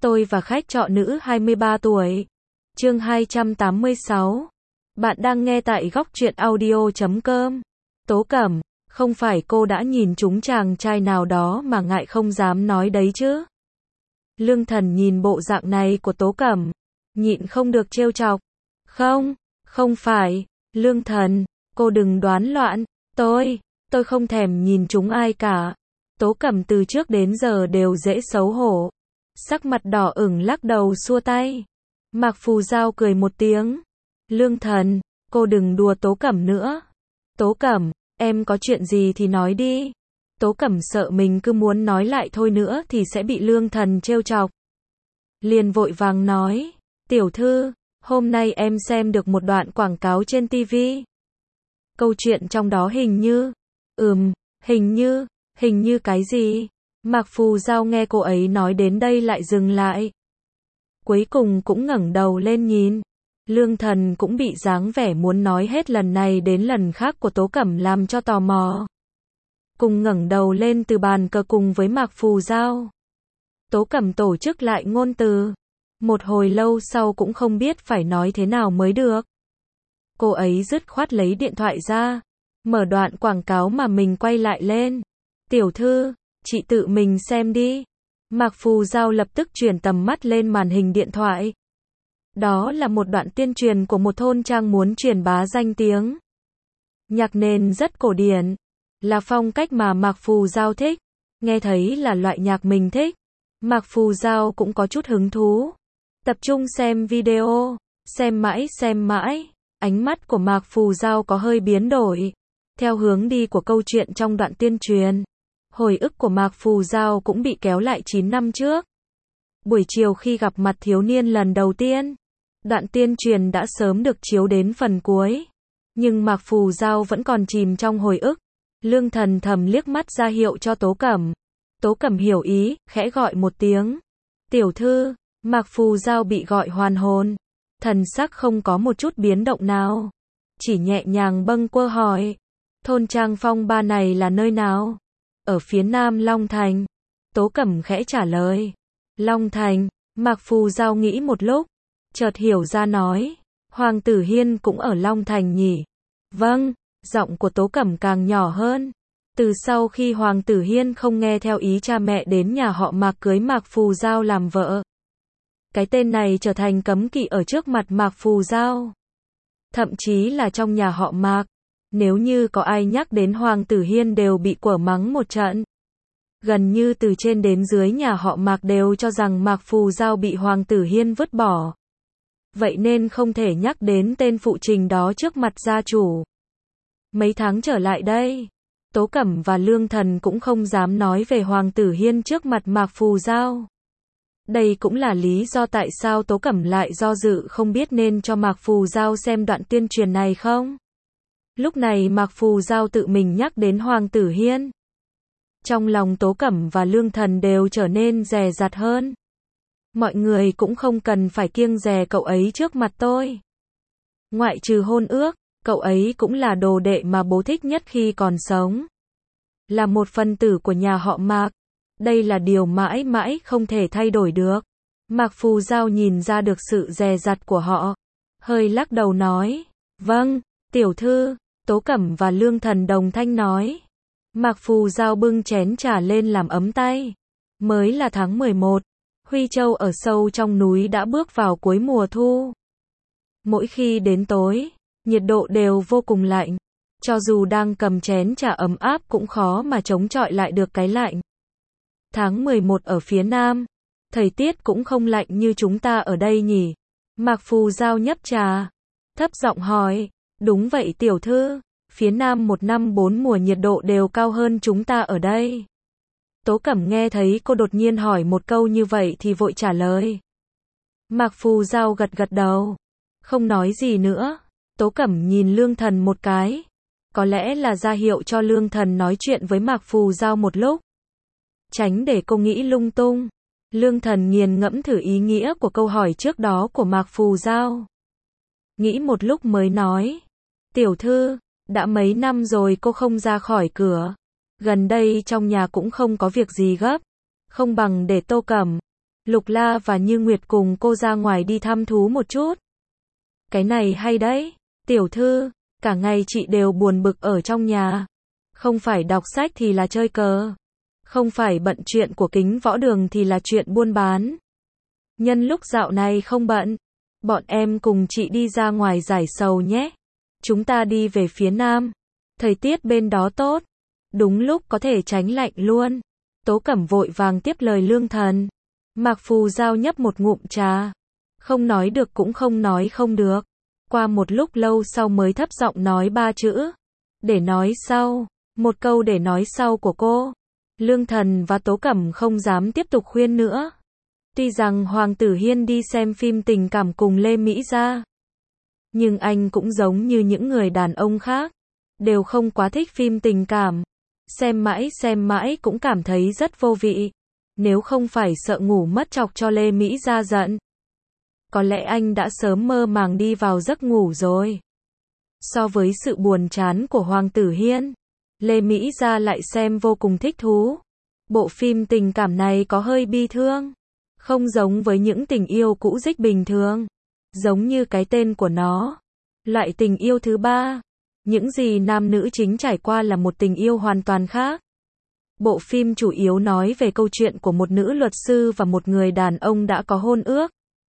Tôi và khách trọ nữ 23 tuổi. Chương 286. Bạn đang nghe tại góc truyện audio.com. Tố Cẩm, không phải cô đã nhìn trúng chàng trai nào đó mà ngại không dám nói đấy chứ? Lương Thần nhìn bộ dạng này của Tố Cẩm, nhịn không được trêu chọc. Không phải, Lương Thần, cô đừng đoán loạn, tôi không thèm nhìn trúng ai cả. Tố Cẩm từ trước đến giờ đều dễ xấu hổ. Sắc mặt đỏ ửng lắc đầu xua tay. Mạc Phù Giao cười một tiếng. Lương Thần, cô đừng đùa Tố Cẩm nữa. Tố Cẩm, em có chuyện gì thì nói đi. Tố Cẩm sợ mình cứ muốn nói lại thôi nữa thì sẽ bị Lương Thần trêu chọc. Liền vội vàng nói, tiểu thư, hôm nay em xem được một đoạn quảng cáo trên TV. Câu chuyện trong đó hình như cái gì? Mạc Phù Giao nghe cô ấy nói đến đây lại dừng lại. Cuối cùng cũng ngẩng đầu lên nhìn. Lương Thần cũng bị dáng vẻ muốn nói hết lần này đến lần khác của Tố Cẩm làm cho tò mò. Cùng ngẩng đầu lên từ bàn cờ cùng với Mạc Phù Giao. Tố Cẩm tổ chức lại ngôn từ. Một hồi lâu sau cũng không biết phải nói thế nào mới được. Cô ấy dứt khoát lấy điện thoại ra, mở đoạn quảng cáo mà mình quay lại lên. Tiểu thư, chị tự mình xem đi. Mạc Phù Giao lập tức chuyển tầm mắt lên màn hình điện thoại. Đó là một đoạn tuyên truyền của một thôn trang muốn truyền bá danh tiếng. Nhạc nền rất cổ điển, là phong cách mà Mạc Phù Giao thích. Nghe thấy là loại nhạc mình thích, Mạc Phù Giao cũng có chút hứng thú. Tập trung xem video, xem mãi, ánh mắt của Mạc Phù Giao có hơi biến đổi. Theo hướng đi của câu chuyện trong đoạn tuyên truyền, hồi ức của Mạc Phù Giao cũng bị kéo lại 9 năm trước. Buổi chiều khi gặp mặt thiếu niên lần đầu tiên, đoạn tuyên truyền đã sớm được chiếu đến phần cuối. Nhưng Mạc Phù Giao vẫn còn chìm trong hồi ức. Lương Thần thầm liếc mắt ra hiệu cho Tố Cẩm. Tố Cẩm hiểu ý, khẽ gọi một tiếng. Tiểu thư, Mạc Phù Giao bị gọi hoàn hồn. Thần sắc không có một chút biến động nào. Chỉ nhẹ nhàng bâng quơ hỏi. Thôn trang Phong Ba này là nơi nào? Ở phía nam Long Thành. Tố Cẩm khẽ trả lời. Long Thành, Mạc Phù Giao nghĩ một lúc. Chợt hiểu ra nói. Hoàng Tử Hiên cũng ở Long Thành nhỉ? Vâng, giọng của Tố Cẩm càng nhỏ hơn. Từ sau khi Hoàng Tử Hiên không nghe theo ý cha mẹ đến nhà họ Mạc cưới Mạc Phù Giao làm vợ. Cái tên này trở thành cấm kỵ ở trước mặt Mạc Phù Giao. Thậm chí là trong nhà họ Mạc. Nếu như có ai nhắc đến Hoàng Tử Hiên đều bị quở mắng một trận. Gần như từ trên đến dưới nhà họ Mạc đều cho rằng Mạc Phù Giao bị Hoàng Tử Hiên vứt bỏ. Vậy nên không thể nhắc đến tên phụ trình đó trước mặt gia chủ. Mấy tháng trở lại đây, Tố Cẩm và Lương Thần cũng không dám nói về Hoàng Tử Hiên trước mặt Mạc Phù Giao. Đây cũng là lý do tại sao Tố Cẩm lại do dự không biết nên cho Mạc Phù Giao xem đoạn tuyên truyền này không. Lúc này Mạc Phù Giao tự mình nhắc đến Hoàng Tử Hiên. Trong lòng Tố Cẩm và Lương Thần đều trở nên dè dặt hơn. Mọi người cũng không cần phải kiêng dè cậu ấy trước mặt tôi. Ngoại trừ hôn ước, cậu ấy cũng là đồ đệ mà bố thích nhất khi còn sống. Là một phần tử của nhà họ Mạc. Đây là điều mãi mãi không thể thay đổi được. Mạc Phù Giao nhìn ra được sự dè dặt của họ. Hơi lắc đầu nói. Vâng, tiểu thư. Tố Cẩm và Lương Thần đồng thanh nói. Mạc Phù Giao bưng chén trà lên làm ấm tay. Mới là tháng 11. Huy Châu ở sâu trong núi đã bước vào cuối mùa thu. Mỗi khi đến tối, nhiệt độ đều vô cùng lạnh. Cho dù đang cầm chén trà ấm áp cũng khó mà chống chọi lại được cái lạnh. Tháng 11 ở phía nam, thời tiết cũng không lạnh như chúng ta ở đây nhỉ? Mạc Phù Giao nhấp trà, thấp giọng hỏi. Đúng vậy tiểu thư, phía nam 1 năm 4 mùa nhiệt độ đều cao hơn chúng ta ở đây. Tố Cẩm nghe thấy cô đột nhiên hỏi một câu như vậy thì vội trả lời. Mạc Phù Giao gật gật đầu, không nói gì nữa. Tố Cẩm nhìn Lương Thần một cái. Có lẽ là ra hiệu cho Lương Thần nói chuyện với Mạc Phù Giao một lúc. Tránh để cô nghĩ lung tung. Lương Thần nghiền ngẫm thử ý nghĩa của câu hỏi trước đó của Mạc Phù Giao. Nghĩ một lúc mới nói. Tiểu thư, đã mấy năm rồi cô không ra khỏi cửa. Gần đây trong nhà cũng không có việc gì gấp. Không bằng để Tô Cẩm Lục La và Như Nguyệt cùng cô ra ngoài đi thăm thú một chút. Cái này hay đấy, tiểu thư, cả ngày chị đều buồn bực ở trong nhà. Không phải đọc sách thì là chơi cờ. Không phải bận chuyện của Kính Võ Đường thì là chuyện buôn bán. Nhân lúc dạo này không bận, bọn em cùng chị đi ra ngoài giải sầu nhé. Chúng ta đi về phía nam. Thời tiết bên đó tốt. Đúng lúc có thể tránh lạnh luôn. Tố Cẩm vội vàng tiếp lời Lương Thần. Mạc Phù Giao nhấp một ngụm trà. Không nói được cũng không nói không được. Qua một lúc lâu sau mới thấp giọng nói 3 chữ. Để nói sau. Một câu để nói sau của cô. Lương Thần và Tố Cẩm không dám tiếp tục khuyên nữa. Tuy rằng Hoàng Tử Hiên đi xem phim tình cảm cùng Lê Mỹ Gia, nhưng anh cũng giống như những người đàn ông khác, đều không quá thích phim tình cảm. Xem mãi cũng cảm thấy rất vô vị. Nếu không phải sợ ngủ mất chọc cho Lê Mỹ Gia giận, có lẽ anh đã sớm mơ màng đi vào giấc ngủ rồi. So với sự buồn chán của Hoàng Tử Hiên, Lê Mỹ Gia lại xem vô cùng thích thú. Bộ phim tình cảm này có hơi bi thương, không giống với những tình yêu cũ dích bình thường. Giống như cái tên của nó, loại tình yêu thứ ba. Những gì nam nữ chính trải qua là một tình yêu hoàn toàn khác. Bộ phim chủ yếu nói về câu chuyện của một nữ luật sư và một người đàn ông đã có hôn ước.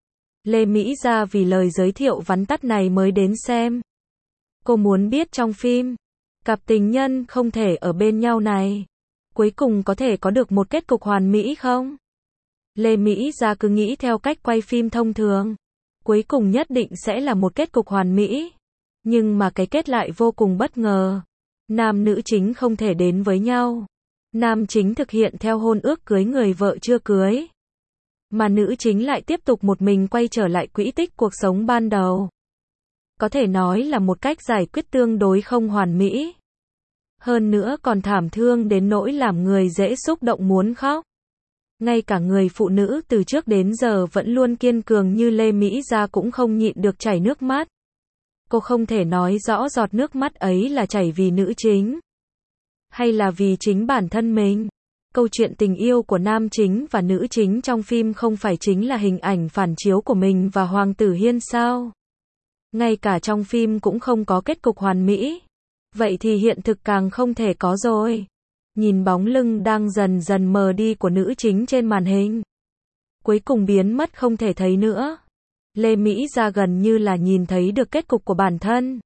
Lê Mỹ Gia vì lời giới thiệu vắn tắt này mới đến xem. Cô muốn biết trong phim, cặp tình nhân không thể ở bên nhau này, cuối cùng có thể có được một kết cục hoàn mỹ không? Lê Mỹ Gia cứ nghĩ theo cách quay phim thông thường, cuối cùng nhất định sẽ là một kết cục hoàn mỹ. Nhưng mà cái kết lại vô cùng bất ngờ. Nam nữ chính không thể đến với nhau. Nam chính thực hiện theo hôn ước cưới người vợ chưa cưới. Mà nữ chính lại tiếp tục một mình quay trở lại quỹ tích cuộc sống ban đầu. Có thể nói là một cách giải quyết tương đối không hoàn mỹ. Hơn nữa còn thảm thương đến nỗi làm người dễ xúc động muốn khóc. Ngay cả người phụ nữ từ trước đến giờ vẫn luôn kiên cường như Lê Mỹ Gia cũng không nhịn được chảy nước mắt. Cô không thể nói rõ giọt nước mắt ấy là chảy vì nữ chính, hay là vì chính bản thân mình. Câu chuyện tình yêu của nam chính và nữ chính trong phim không phải chính là hình ảnh phản chiếu của mình và Hoàng Tử Hiên sao? Ngay cả trong phim cũng không có kết cục hoàn mỹ. Vậy thì hiện thực càng không thể có rồi. Nhìn bóng lưng đang dần dần mờ đi của nữ chính trên màn hình, cuối cùng biến mất không thể thấy nữa. Lê Mỹ Gia gần như là nhìn thấy được kết cục của bản thân.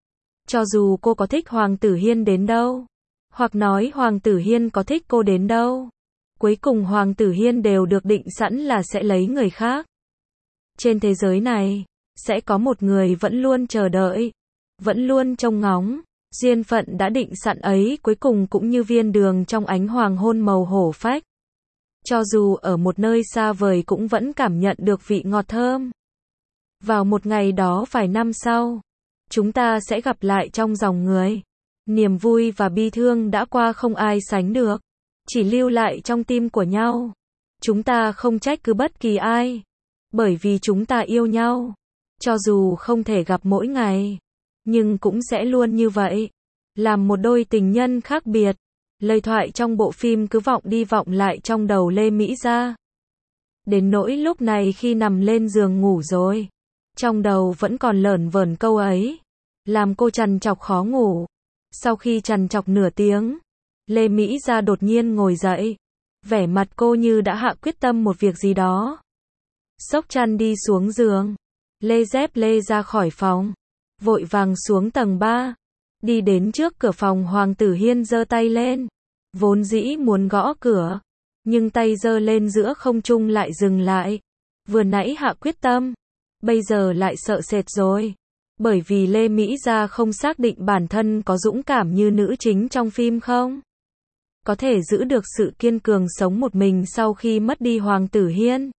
Cho dù cô có thích Hoàng Tử Hiên đến đâu, hoặc nói Hoàng Tử Hiên có thích cô đến đâu, cuối cùng Hoàng Tử Hiên đều được định sẵn là sẽ lấy người khác. Trên thế giới này, sẽ có một người vẫn luôn chờ đợi, vẫn luôn trông ngóng. Duyên phận đã định sẵn ấy cuối cùng cũng như viên đường trong ánh hoàng hôn màu hổ phách. Cho dù ở một nơi xa vời cũng vẫn cảm nhận được vị ngọt thơm. Vào một ngày đó vài năm sau, chúng ta sẽ gặp lại trong dòng người. Niềm vui và bi thương đã qua không ai sánh được, chỉ lưu lại trong tim của nhau. Chúng ta không trách cứ bất kỳ ai, bởi vì chúng ta yêu nhau. Cho dù không thể gặp mỗi ngày, nhưng cũng sẽ luôn như vậy, làm một đôi tình nhân khác biệt. Lời thoại trong bộ phim cứ vọng đi vọng lại trong đầu Lê Mỹ Gia. Đến nỗi lúc này khi nằm lên giường ngủ rồi, trong đầu vẫn còn lởn vởn câu ấy, làm cô trằn trọc khó ngủ. Sau khi trằn trọc nửa tiếng, Lê Mỹ Gia đột nhiên ngồi dậy, vẻ mặt cô như đã hạ quyết tâm một việc gì đó. Xốc chăn đi xuống giường, lê dép lê ra khỏi phòng, vội vàng xuống tầng 3, đi đến trước cửa phòng. Hoàng Tử Hiên giơ tay lên, vốn dĩ muốn gõ cửa, nhưng tay giơ lên giữa không trung lại dừng lại. Vừa nãy hạ quyết tâm, bây giờ lại sợ sệt rồi, bởi vì Lê Mỹ Gia không xác định bản thân có dũng cảm như nữ chính trong phim không, có thể giữ được sự kiên cường sống một mình sau khi mất đi Hoàng Tử Hiên.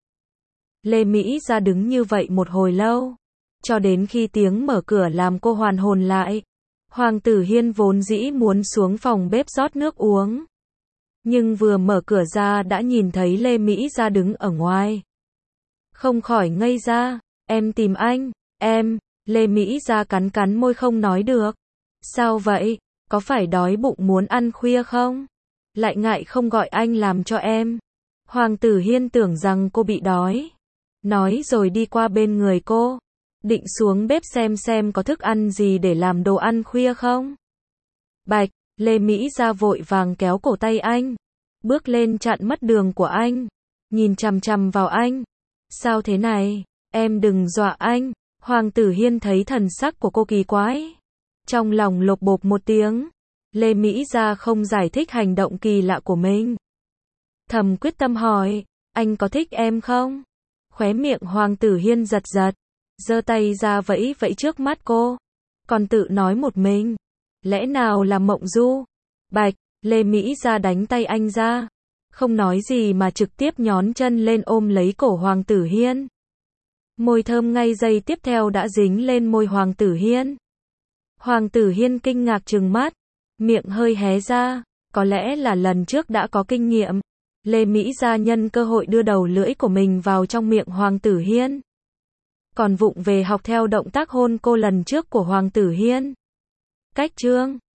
Lê Mỹ Gia đứng như vậy một hồi lâu, cho đến khi tiếng mở cửa làm cô hoàn hồn lại. Hoàng Tử Hiên vốn dĩ muốn xuống phòng bếp rót nước uống, nhưng vừa mở cửa ra đã nhìn thấy Lê Mỹ Gia đứng ở ngoài. Không khỏi ngây ra. Em tìm anh. Em. Lê Mỹ Gia cắn cắn môi không nói được. Sao vậy? Có phải đói bụng muốn ăn khuya không? Lại ngại không gọi anh làm cho em. Hoàng Tử Hiên tưởng rằng cô bị đói. Nói rồi đi qua bên người cô. Định xuống bếp xem có thức ăn gì để làm đồ ăn khuya không. Bạch, Lê Mỹ Gia vội vàng kéo cổ tay anh. Bước lên chặn mất đường của anh. Nhìn chằm chằm vào anh. Sao thế này? Em đừng dọa anh. Hoàng Tử Hiên thấy thần sắc của cô kỳ quái. Trong lòng lột bột một tiếng. Lê Mỹ Gia không giải thích hành động kỳ lạ của mình. Thầm quyết tâm hỏi, anh có thích em không? Khóe miệng Hoàng Tử Hiên giật giật. Giơ tay ra vẫy vẫy trước mắt cô. Còn tự nói một mình. Lẽ nào là mộng du? Bạch, Lê Mỹ Gia đánh tay anh ra. Không nói gì mà trực tiếp nhón chân lên ôm lấy cổ Hoàng Tử Hiên. Môi thơm ngay giây tiếp theo đã dính lên môi Hoàng Tử Hiên. Hoàng Tử Hiên kinh ngạc trừng mắt. Miệng hơi hé ra. Có lẽ là lần trước đã có kinh nghiệm. Lê Mỹ Gia nhân cơ hội đưa đầu lưỡi của mình vào trong miệng Hoàng Tử Hiên. Còn vụng về học theo động tác hôn cô lần trước của Hoàng Tử Hiên. Cách chương